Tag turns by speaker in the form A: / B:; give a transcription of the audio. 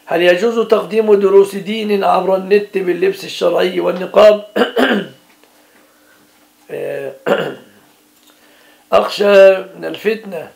A: هل يجوز تقديم دروس دين عبر النت باللبس الشرعي والنقاب؟ أخشى من الفتنة